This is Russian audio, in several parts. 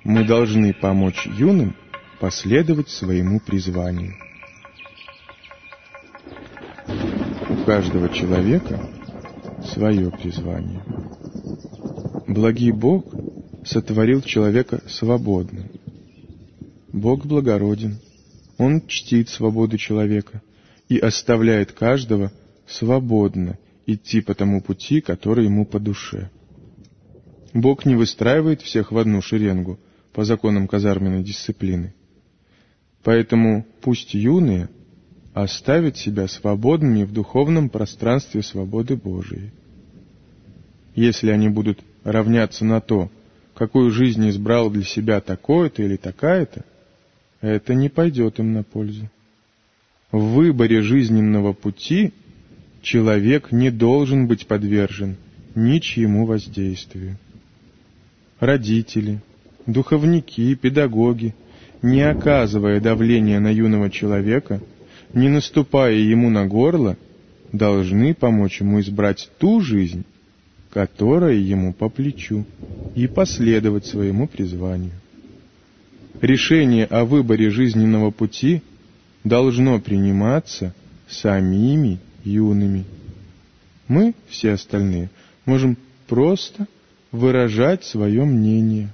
Мы должны помочь юным последовать своему призванию. У каждого человека свое призвание. Благий Бог сотворил человека свободным. Бог благороден, Он чтит свободу человека и оставляет каждого свободно идти по тому пути, который ему по душе. Бог не выстраивает всех в одну шеренгу по законам казарменной дисциплины. Поэтому пусть юные оставят себя свободными в духовном пространстве свободы Божией. Если они будут равняться на то, какую жизнь избрал для себя такое-то или такая-то, это не пойдет им на пользу. В выборе жизненного пути человек не должен быть подвержен ничьему воздействию. Родители, духовники, педагоги, не оказывая давления на юного человека, не наступая ему на горло, должны помочь ему избрать ту жизнь, которая ему по плечу, и последовать своему призванию. Решение о выборе жизненного пути должно приниматься самими юными. Мы, все остальные, можем просто выражать свое мнение.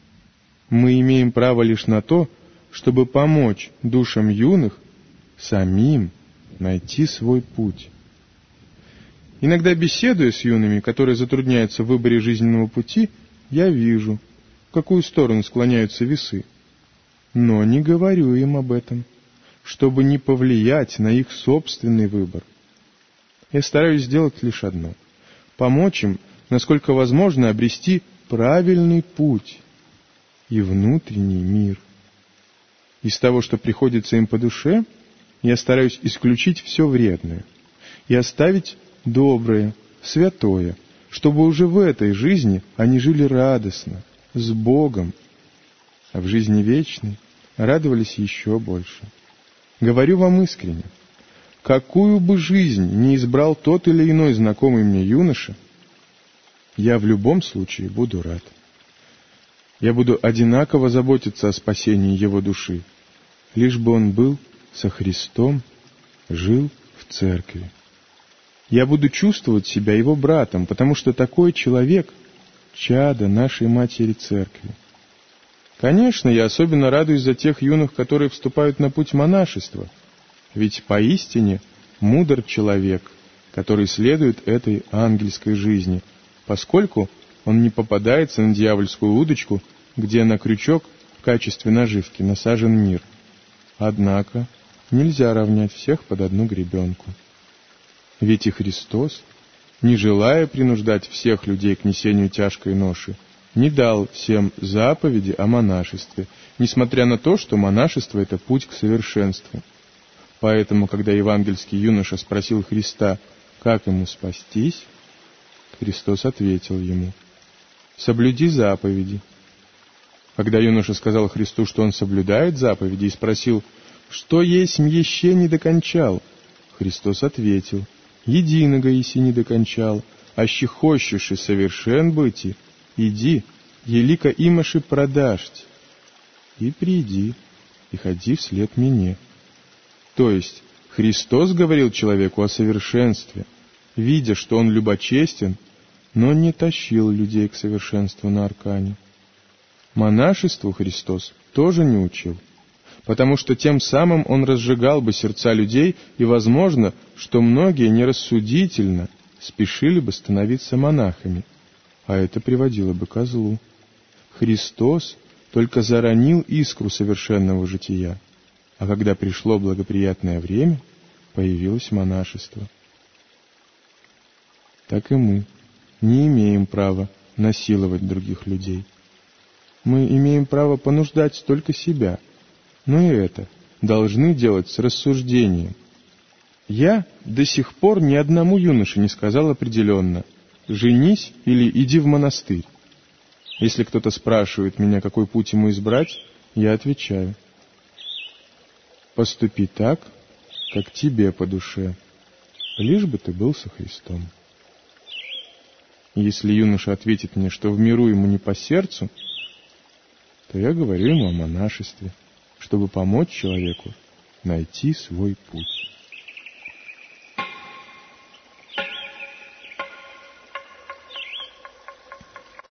Мы имеем право лишь на то, чтобы помочь душам юных самим найти свой путь. Иногда, беседуя с юными, которые затрудняются в выборе жизненного пути, я вижу, в какую сторону склоняются весы. Но не говорю им об этом, чтобы не повлиять на их собственный выбор. Я стараюсь сделать лишь одно — помочь им, насколько возможно, обрести правильный путь и внутренний мир. Из того, что приходится им по душе, я стараюсь исключить все вредное и оставить доброе, святое, чтобы уже в этой жизни они жили радостно, с Богом, а в жизни вечной радовались еще больше. Говорю вам искренне, какую бы жизнь ни избрал тот или иной знакомый мне юноша, я в любом случае буду рад. Я буду одинаково заботиться о спасении его души, лишь бы он был со Христом, жил в церкви. Я буду чувствовать себя его братом, потому что такой человек — чадо нашей Матери Церкви. Конечно, я особенно радуюсь за тех юных, которые вступают на путь монашества, ведь поистине мудр человек, который следует этой ангельской жизни, поскольку он не попадается на дьявольскую удочку, где на крючок в качестве наживки насажен мир. Однако нельзя равнять всех под одну гребенку. Ведь и Христос, не желая принуждать всех людей к несению тяжкой ноши, не дал всем заповеди о монашестве, несмотря на то, что монашество — это путь к совершенству. Поэтому, когда евангельский юноша спросил Христа, как ему спастись, Христос ответил ему: «Соблюди заповеди». Когда юноша сказал Христу, что он соблюдает заповеди, и спросил, что есть еще не докончал, Христос ответил: «Единого еси не докончал, аще хочешь и совершен быти, иди, елика имаши продашь, и приди, и ходи вслед мне». То есть Христос говорил человеку о совершенстве, видя, что он любочестен, но не тащил людей к совершенству на аркане. Монашеству Христос тоже не учил, потому что тем самым он разжигал бы сердца людей, и возможно, что многие нерассудительно спешили бы становиться монахами, а это приводило бы ко злу. Христос только заронил искру совершенного жития, а когда пришло благоприятное время, появилось монашество. Так и мы не имеем права насиловать других людей. Мы имеем право понуждать только себя, но и это должны делать с рассуждением. Я до сих пор ни одному юноше не сказал определенно: «Женись» или «иди в монастырь». Если кто-то спрашивает меня, какой путь ему избрать, я отвечаю: «Поступи так, как тебе по душе, лишь бы ты был со Христом». Если юноша ответит мне, что в миру ему не по сердцу, то я говорю ему о монашестве, чтобы помочь человеку найти свой путь.